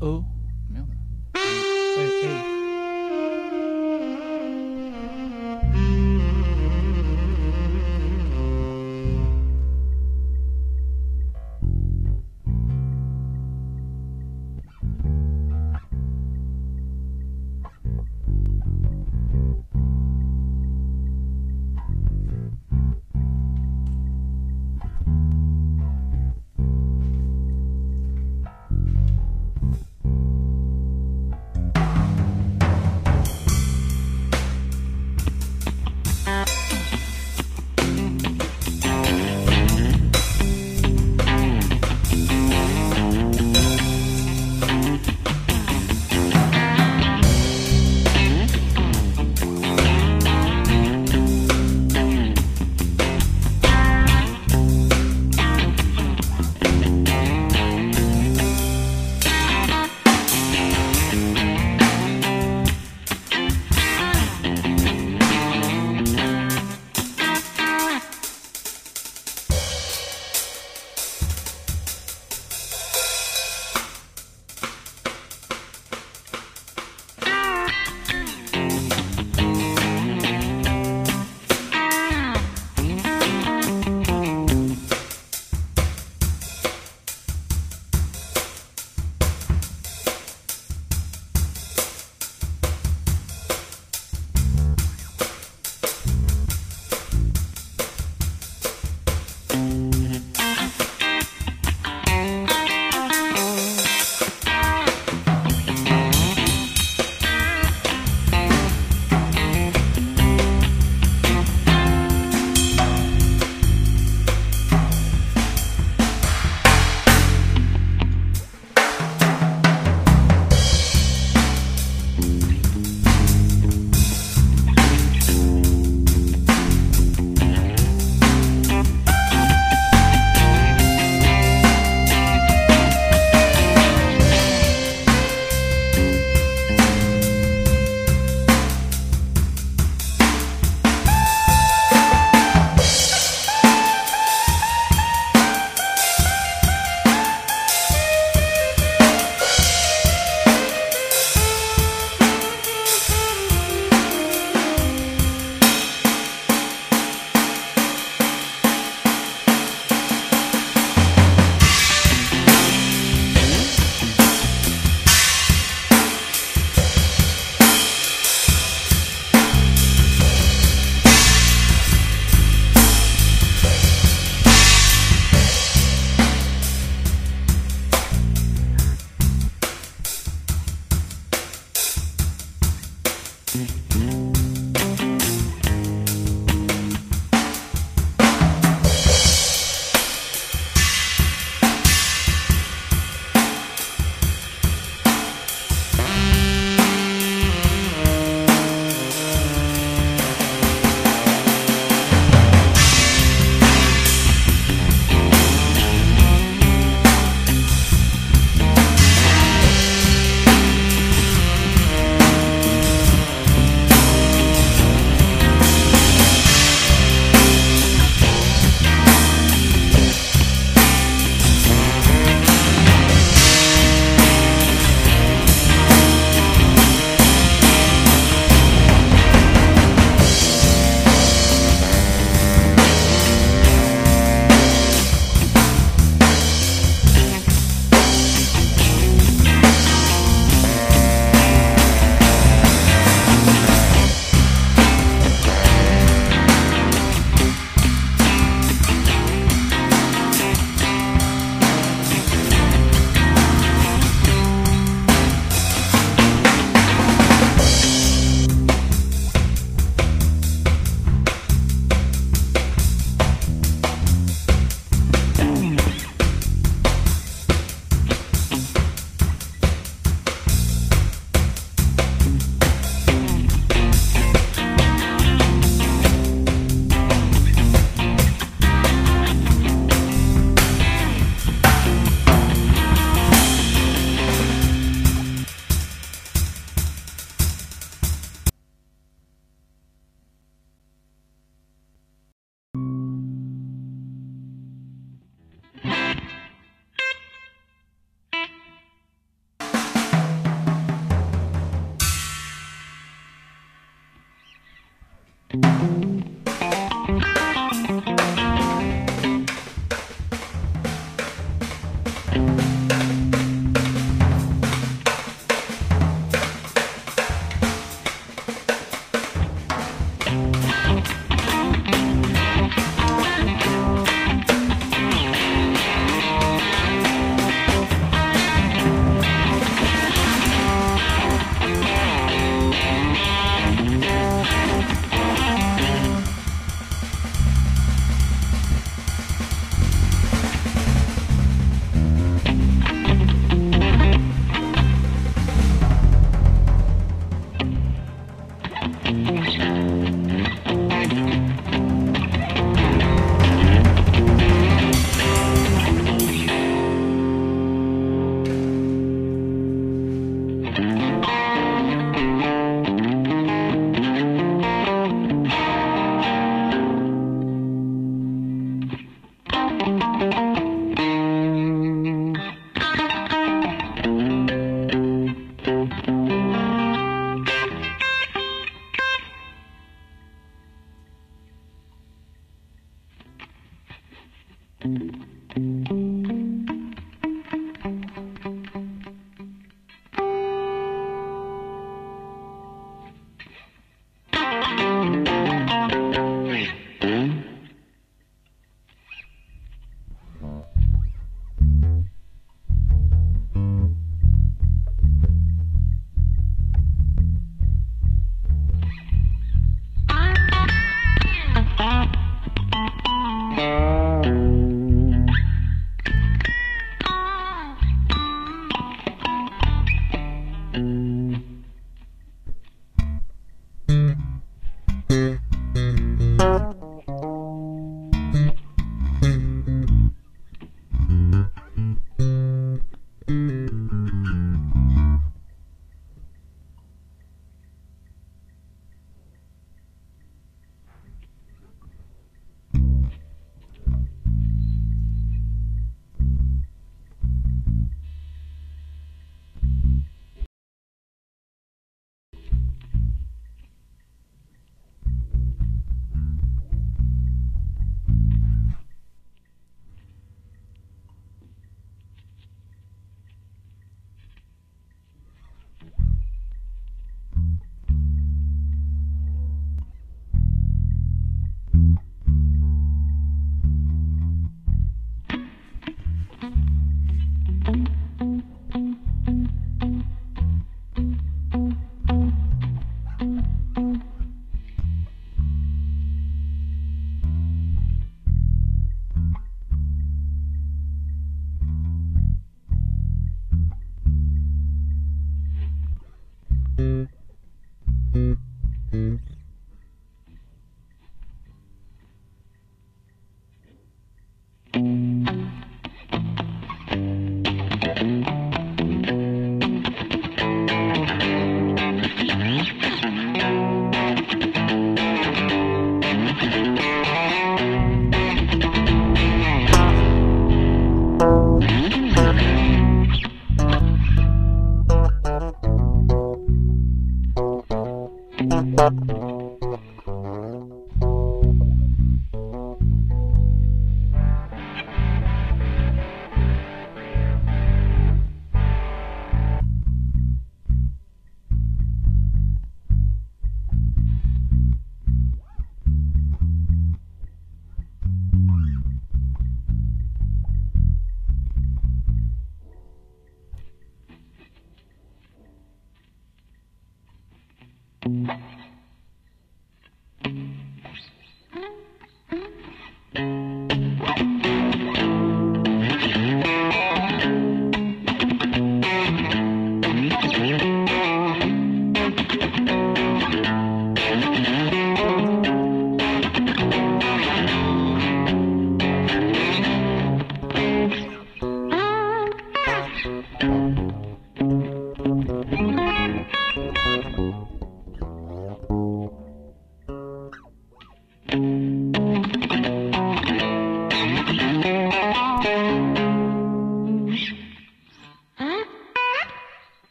Oh, merde. Hey, hey.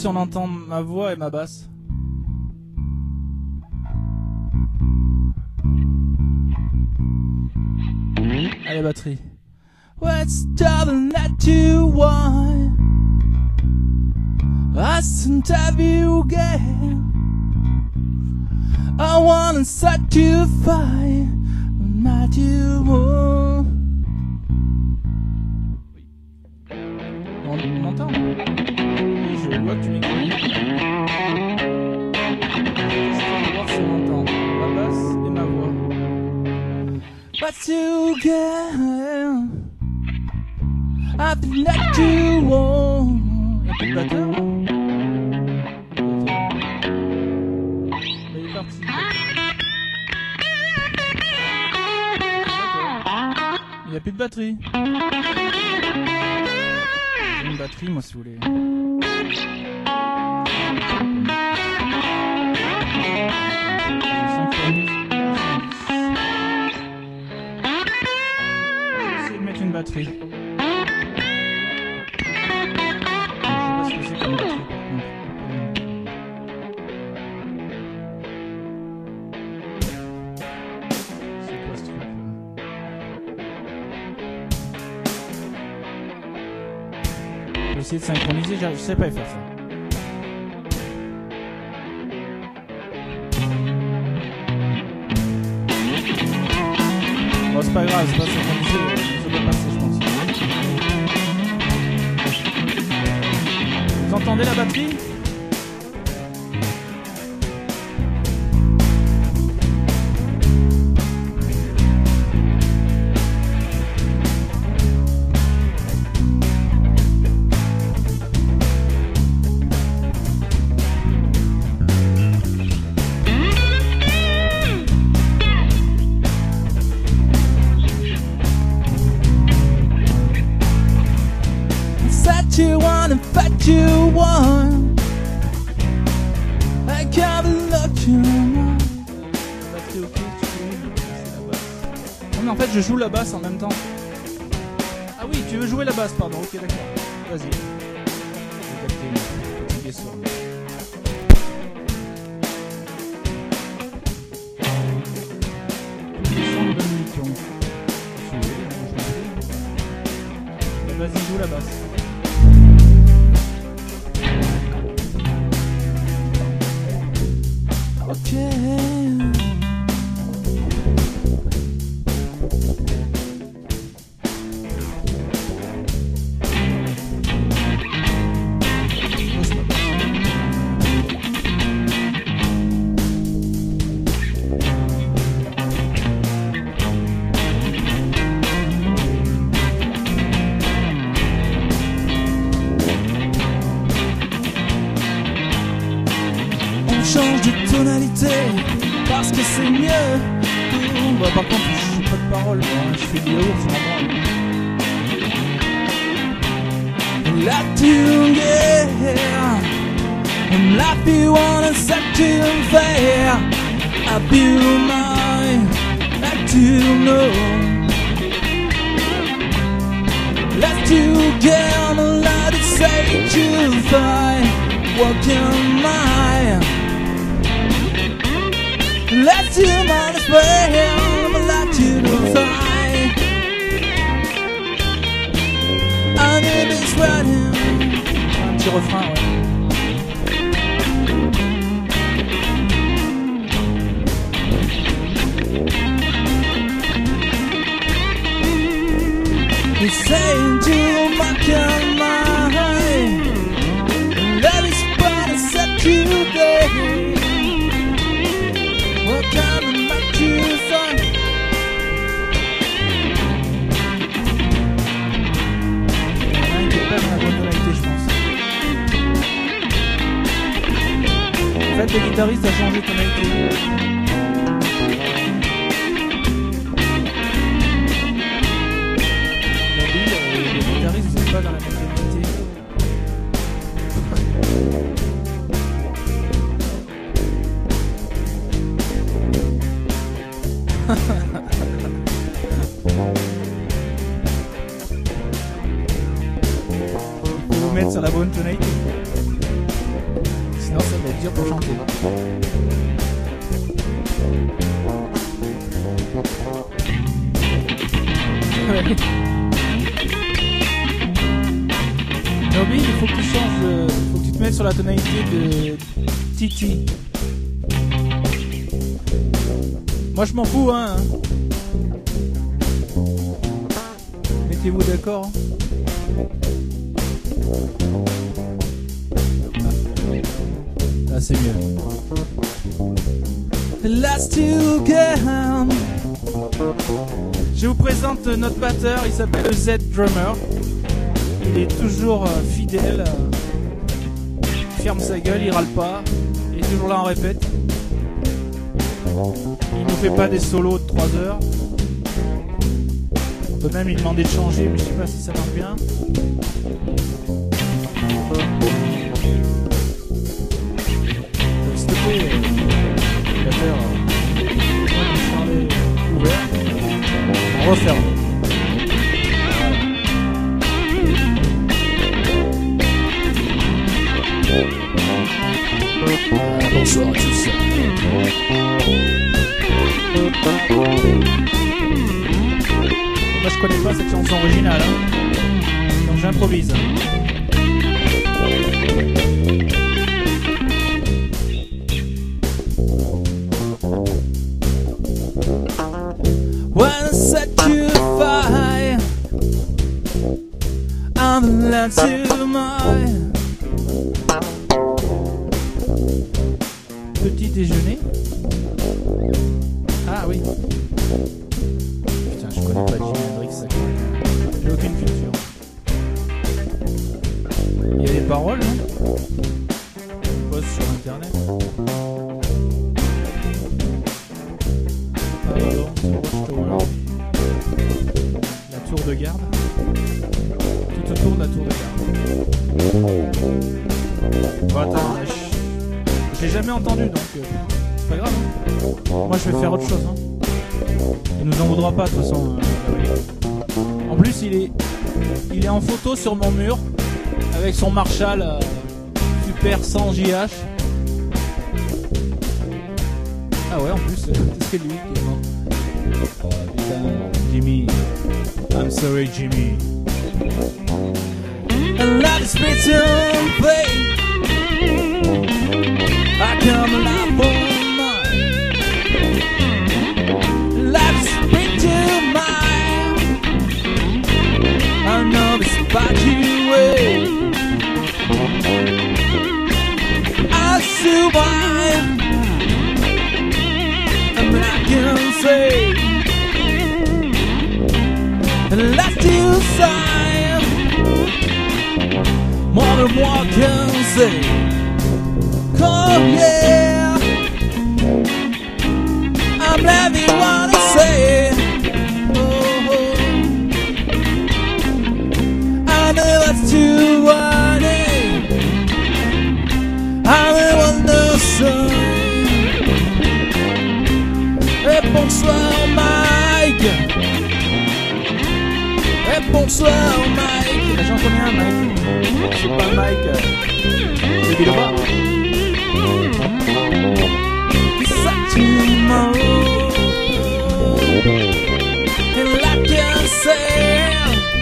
si on entend ma voix et ma basse. Allez, batterie. What's the job that you want? What's the job you get? I wanna set you fire, not you want. On m'entend? Oui, je vois que tu m'écoutes. Je vais voir si on entend ma basse et ma voix. But you get, I think that you want. Y'a plus de batteur là? Il est parti. Il n'y a plus de batterie. J'ai une batterie moi si vous voulez. J'essaie de mettre une batterie. Je sais pas ce que c'est comme batterie par contre. C'est quoi ce truc là? Je vais essayer de synchroniser, je sais pas faire ça. Bon, c'est pas grave, c'est pas synchronisé, ça doit passer, je pense. Vous entendez la batterie? You want and what you want. I can't look you more. C'est ok, tu c'est la basse. Non mais en fait je joue la basse en même temps. Ah oui, tu veux jouer la basse, pardon, ok d'accord. Vas-y. Je vais capter une petite guesseur. Vas-y, joue la basse. Change de tonalité parce que c'est mieux. Bah, par contre, je n'ai pas de parole, moi. Je fais du yaourt, c'est normal. Like you, yeah. And like you wanna set you fair. I feel mine, like you know. Let you get a lot of say you find. What am I? Let you mind as well, let you find. I need this running. Un petit refrain, ouais. It's saying to my mind, that is what I said today. What kind of night you find? Il n'y a pas dans la bonne tonalité, je pense. En fait, le guitariste a changé de tonalité. Le guitariste, c'est pas dans la même tonalité. Faut vous mettre sur la bonne tonalité. Sinon ça va être dur pour chanter. Nobi, il faut que tu changes, faut que tu te mettes sur la tonalité de Titi. Moi je m'en fous hein. Mettez-vous d'accord. Là c'est mieux. Last you can. Je vous présente notre batteur, il s'appelle Z Drummer. Il est toujours fidèle, il ferme sa gueule, il râle pas, il est toujours là en répète. Il nous fait pas des solos de 3 heures. On peut même lui demander de changer, mais je sais pas si ça marche bien. S'il te plaît, batteur, moi je suis ouvert. On referme. Bonsoir à tous. Moi je connais pas cette chanson originale hein. Donc j'improvise. When I set you fire on the land to mine. Petit déjeuner. Ah oui. Putain, je connais pas Jimi Hendrix. J'ai aucune culture. Il y a des paroles, non? Je pose sur internet. Ah non, c'est Watchtower. La tour de garde. Tout autour de la tour de garde. Bon, attends, j'ai jamais entendu donc c'est pas grave. Hein. Moi je vais faire autre chose. Hein. Il nous en voudra pas de toute façon. En plus il est en photo sur mon mur avec son Marshall Super 100 JH. Ah ouais en plus c'est lui qui est mort. Putain Jimmy. I'm sorry Jimmy. And let us be to play. I come alive for mine. Let's bring to mind. I know this about you way. I survive. And I can say let's you sign. More than one can say. Oh yeah, I'm having what I say. Oh, I know it's too early. I will know so. Et bonsoir Mike. Et bonsoir Mike. J'en connais un Mike. C'est pas Mike. C'est Bilba. Tomorrow, and like I said,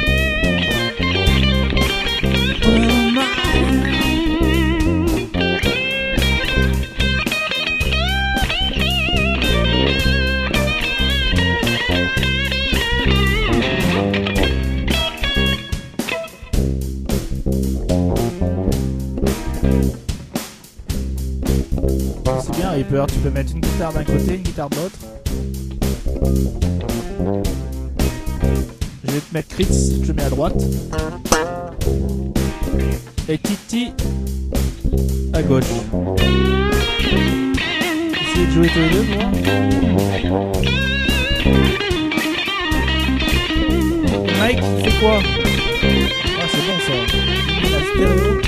oh my. C'est bien, Reaper, tu peux mettre une guitare d'un côté, une guitare de l'autre. Je vais te mettre Kritz, je te mets à droite. Et Titi à gauche. Essayez de jouer tous les deux, moi. Mike, tu fais quoi? Ah, c'est bon ça. La stéréo.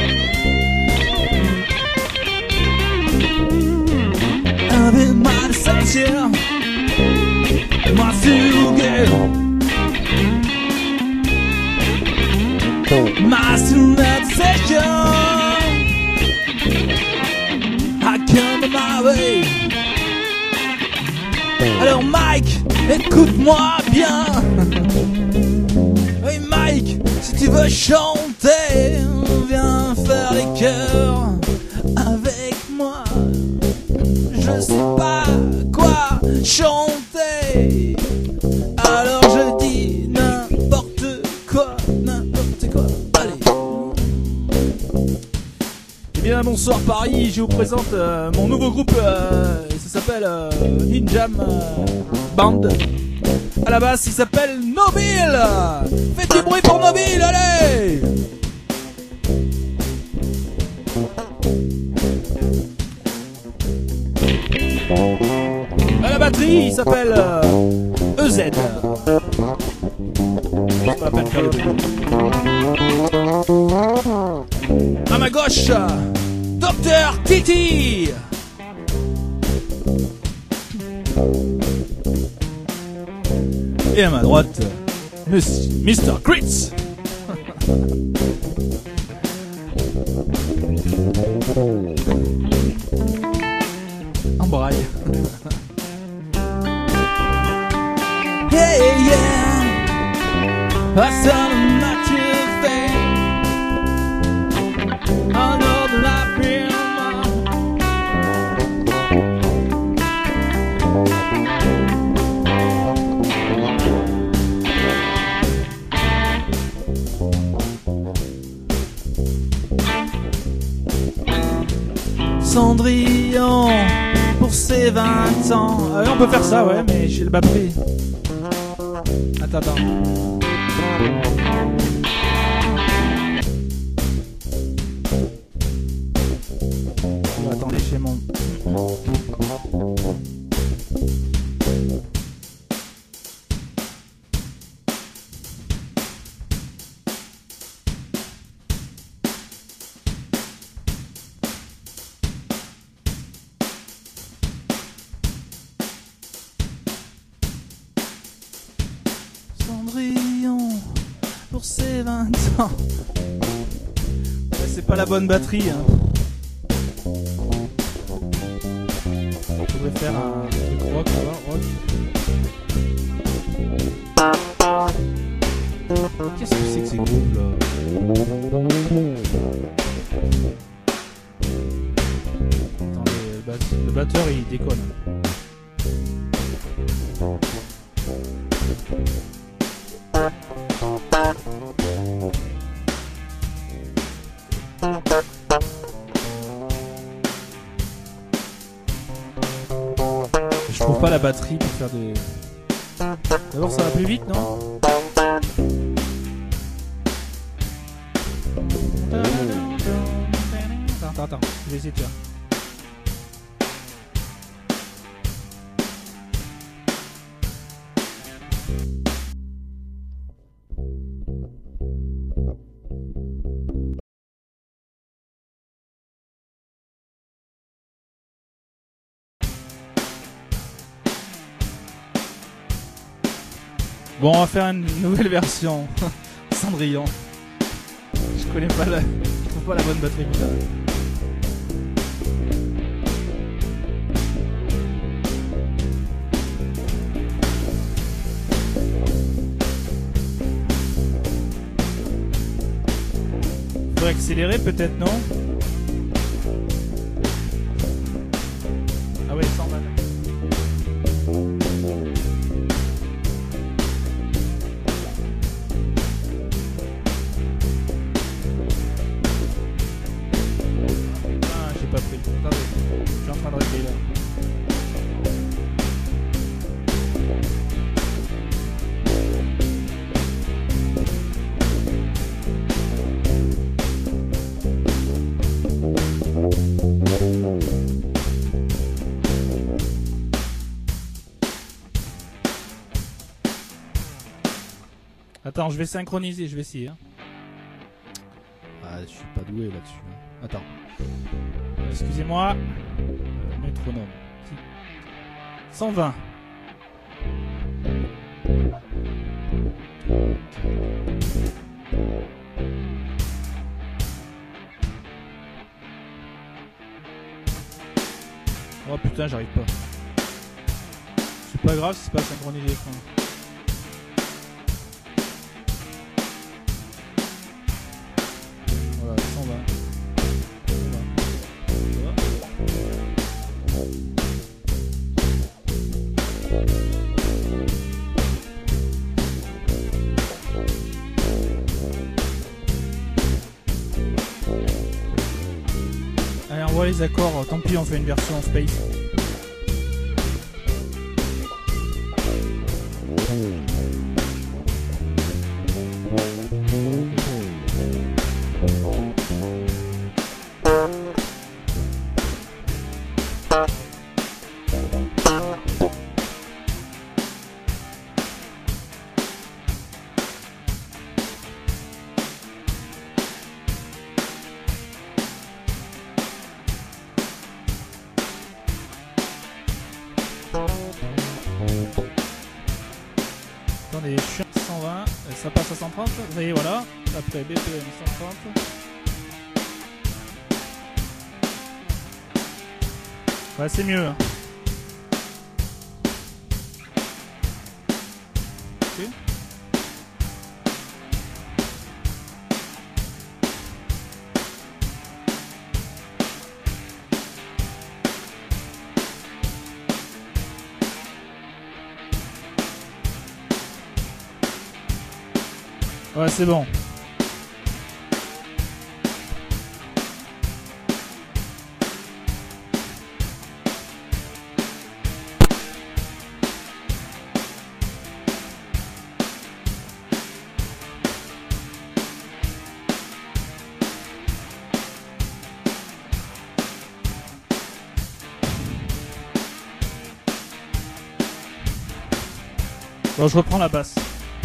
Avec ma déception, moi sugar, ma déception. Alors Mike, écoute-moi bien. Oui Mike, si tu veux chanter, viens faire les chœurs avec moi. Je sais pas quoi chanter, alors je dis n'importe quoi. Allez. Eh bien bonsoir Paris, je vous présente mon nouveau groupe, ça s'appelle Ninjam Band. À la base il s'appelle Nobile. Faites du bruit pour Nobile, allez. À la batterie il s'appelle EZ. C'est pas la peine de faire le bruit. À ma gauche, Dr Titi. Et à ma droite, Mr Critz. En braille. Yeah, yeah. That's not a natural thing. I know that I've been Cendrillon pour ses 20 ans. On peut faire ça, ouais, mais j'ai le bas prix. Attends. Attendez, chez mon... Cendrillon pour ses 20 ans. Ouais, c'est pas la bonne batterie, hein. On pourrait faire un truc rock, rock. Qu'est-ce que c'est que ces groupes là? Attendez, le batteur il déconne. Je trouve pas la batterie pour faire des... D'abord ça va plus vite, non? Attends, je vais essayer de faire. Bon, on va faire une nouvelle version. Cendrillon. Je connais pas la... Je trouve pas la bonne batterie. Faudrait accélérer peut-être, non? Ah ouais, 120. Pas pris. Attendez, je suis en train de régler là. Attends, je vais synchroniser, je vais essayer. Hein. Ah, je suis pas doué là-dessus. Hein. Attends. Excusez-moi. Métronome. 120. Oh putain, j'arrive pas. C'est pas grave si c'est pas synchronisé. Quoi. Voilà, 120. Allez, on voit les accords, tant pis on fait une version space. Attendez, je suis à 120, ça passe à 130, vous voyez, voilà, après BPM 130. Ouais, c'est mieux. Okay. Ouais, c'est bon. Bon, je reprends la basse.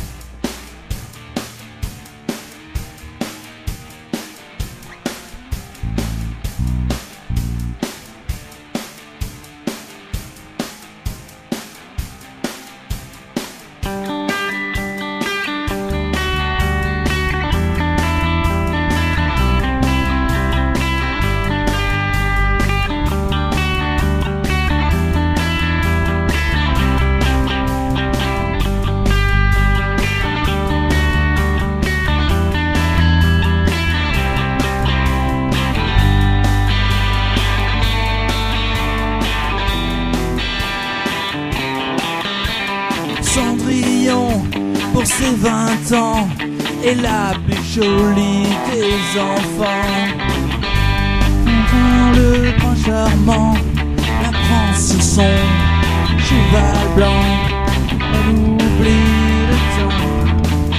Cendrillon, pour ses 20 ans, est la plus jolie des enfants. Quand le prince charmant la prend sur son cheval blanc, elle oublie le temps.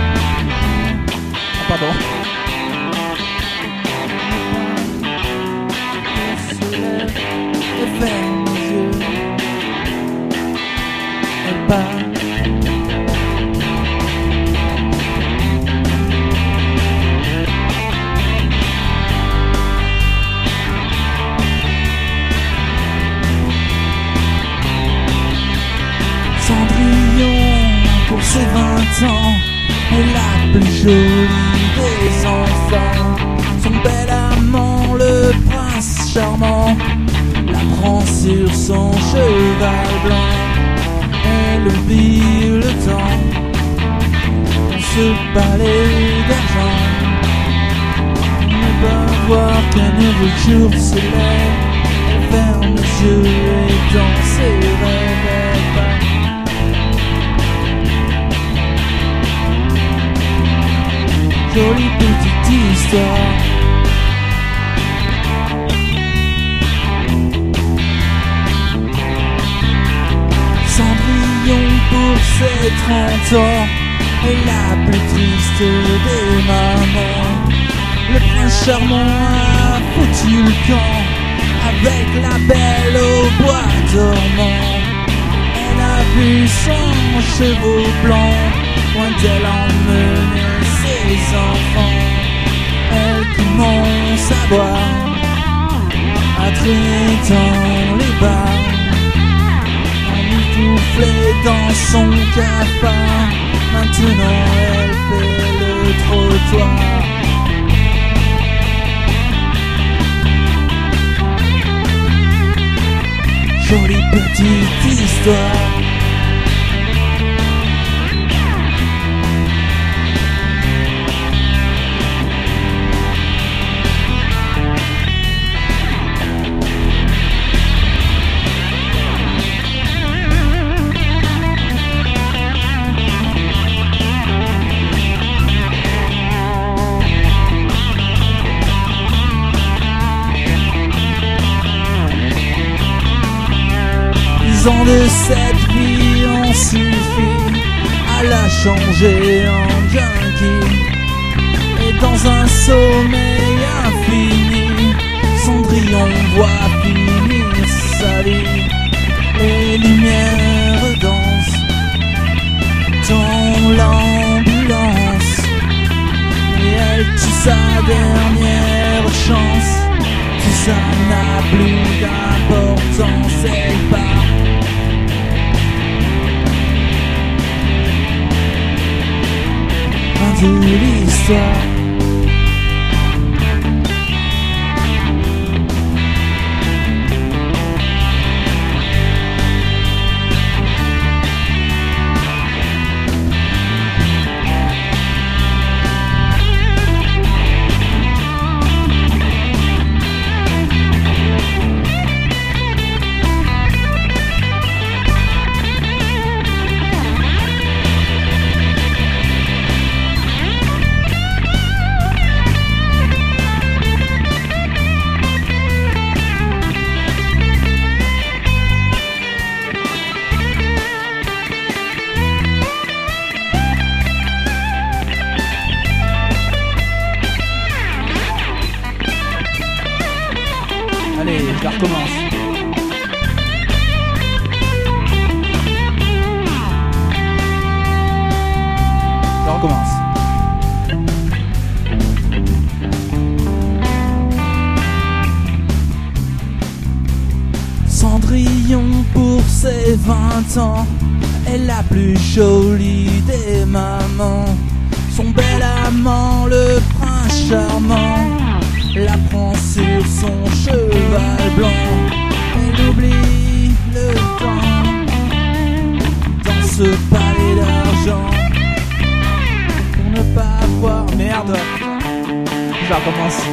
Ah, pardon. Elle se lève, elle ferme les yeux, elle part. Pour ses 20 ans, est la plus jolie des enfants. Son bel amant, le prince charmant, la prend sur son cheval blanc. Elle oublie le temps dans ce palais d'argent. Ne pas voir qu'un nouveau jour se lève. Elle ferme les yeux et dans ses rêves elle part. Jolie petite histoire. Cendrillon pour ses 30 ans est la plus triste des mamans. Le prince charmant a foutu le camp avec la belle au bois dormant. Elle a vu son chevaux blanc loin d'elle emmener ses enfants. Elle commence à boire, à traîner dans les bars, emmitouflée dans son cafard. Maintenant elle fait le trottoir. Jolie petite histoire. l'histoire. Ans de cette vie ont suffi à la changer en junkie. Et dans un sommeil infini, Cendrillon voit finir sa vie. Les lumières dansent dans l'ambulance et elle tue sa dernière chance. Tout ça n'a plus d'importance, elle part. De l'histoire. Allez, je la recommence. Je recommence. Cendrillon pour ses 20 ans est la plus jolie des mamans. Son bel amant, le prince charmant, la prend sur son cheval blanc. Elle oublie le temps dans ce palais d'argent pour ne pas voir. Merde. Je la recommence.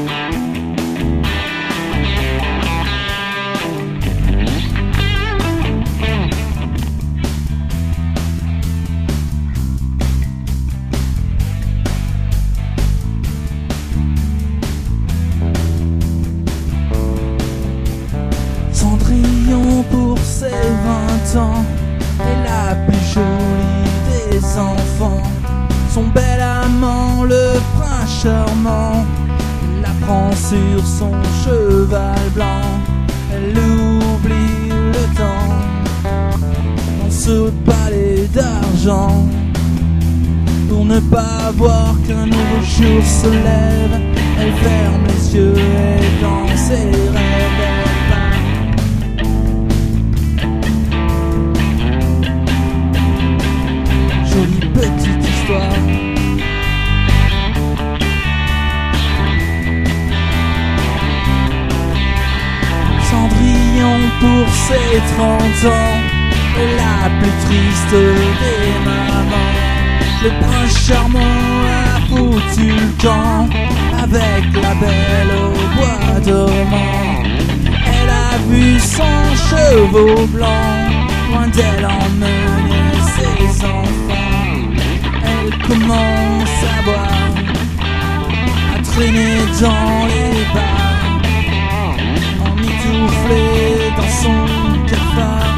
Cendrillon pour ses 20 ans est la plus jolie des enfants. Son bel amant, le prince charmant, la prend sur son cheval blanc. Elle oublie le temps dans ce palais d'argent pour ne pas voir qu'un nouveau jour se lève. Elle ferme les yeux et dans ses rêves elle part. Jolie petite histoire. Cendrillon pour ses 30 ans est la plus triste des mamans. Le prince charmant a foutu le camp avec la belle au bois dormant. Elle a vu son chevau blanc loin d'elle emmener ses enfants. Elle commence à boire, à traîner dans les bars, emmitouflée dans son cafard.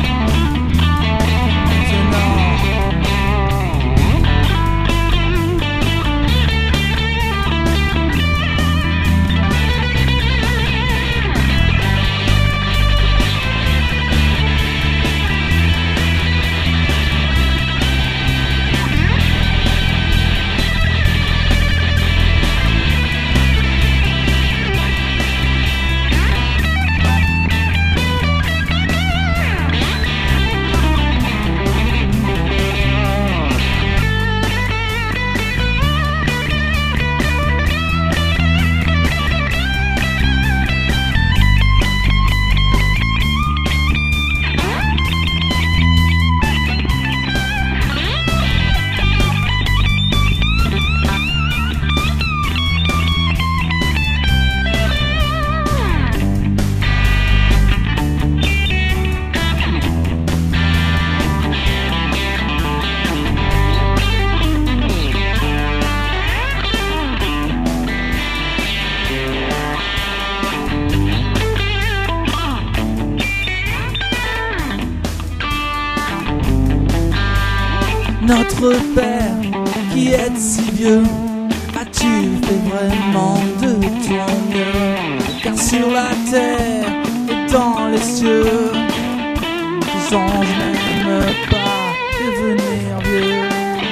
Notre Père qui est si vieux, as-tu fait vraiment de ton mieux? Car sur la terre et dans les cieux, les anges n'aiment pas devenir vieux.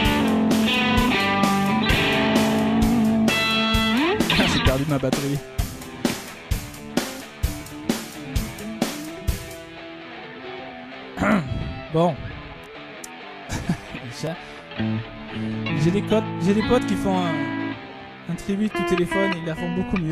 J'ai perdu ma batterie. Bon. J'ai des potes qui font un tribute au téléphone et ils la font beaucoup mieux.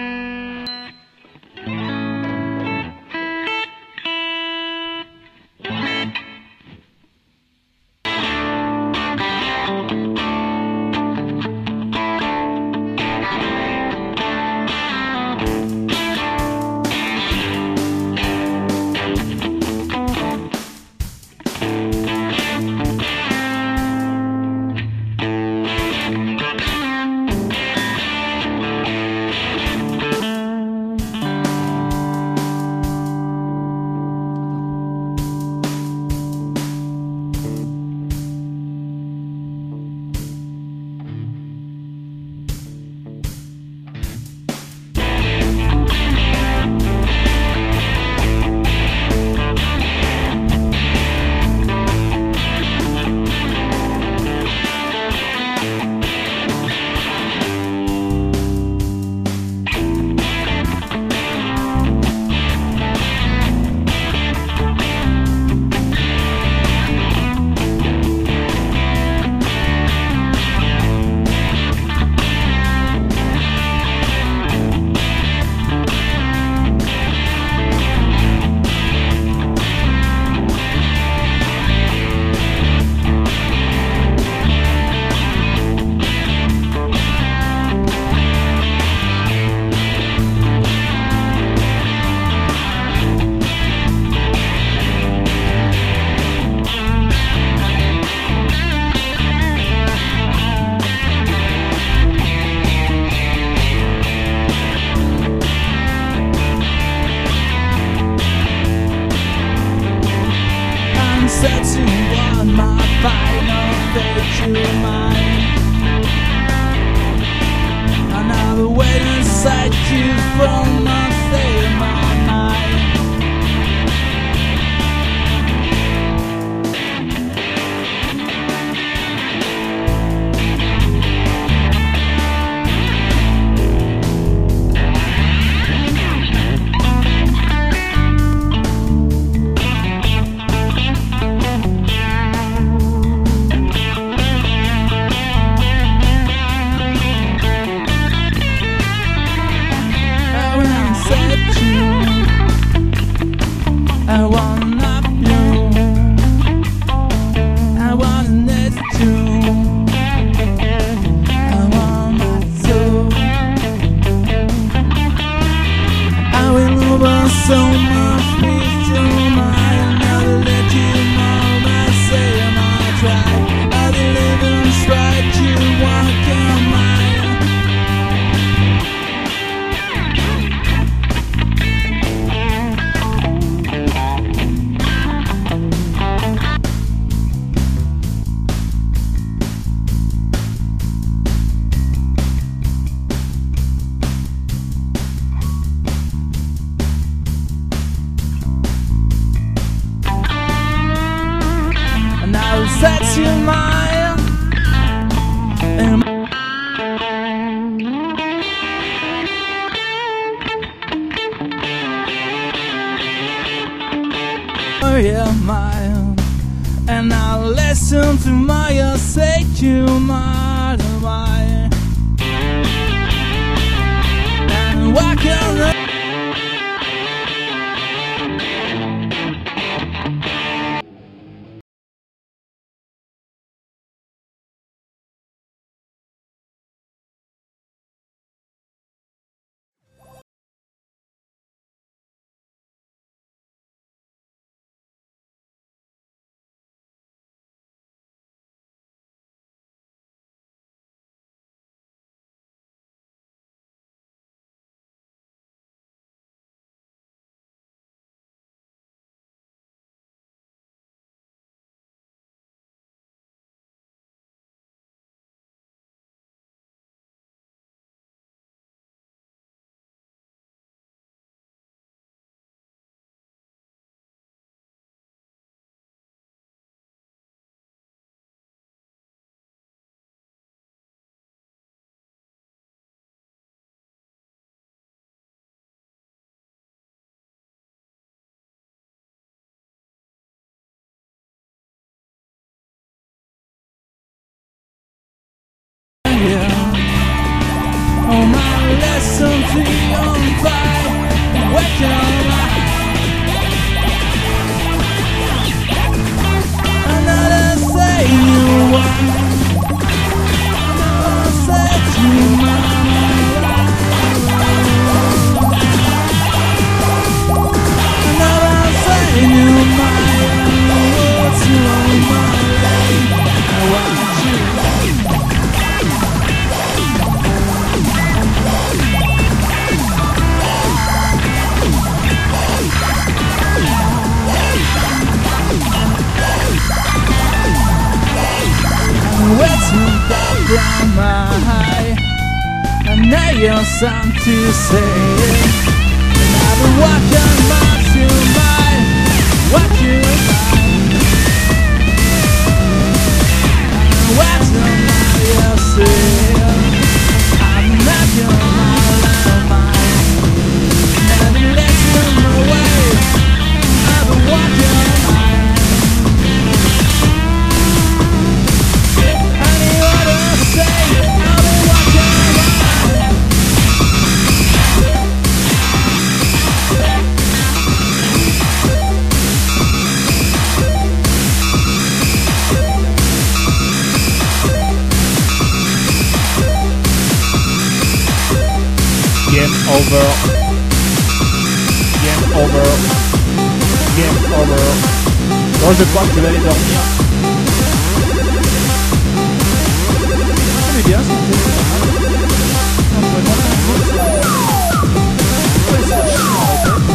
Setting on my final fate to mine, and I'll wait inside you for nothing in my mind. I wanna love you, I wanna need you, I want to. I will over so much peace to mine. I'll let you know I say I try. I believe in stride you walk in mine. Set you mine, you're mine, and I'll listen to my say you mine, and walk around. knew my words on my life. I want you. I'm waiting back from my high, and now you're something to say. And I've been walking miles to mine, walking mine. I'm waiting now you're saying I'm not your mine. Never let you away. I've been walking mine. Any other say I've been walking mine. Game over. Game over. Game over. Bon, je crois que je vais aller dormir. C'est bien, c'est bien. On peut monter un peu. Ouais, ça chie dans la tête.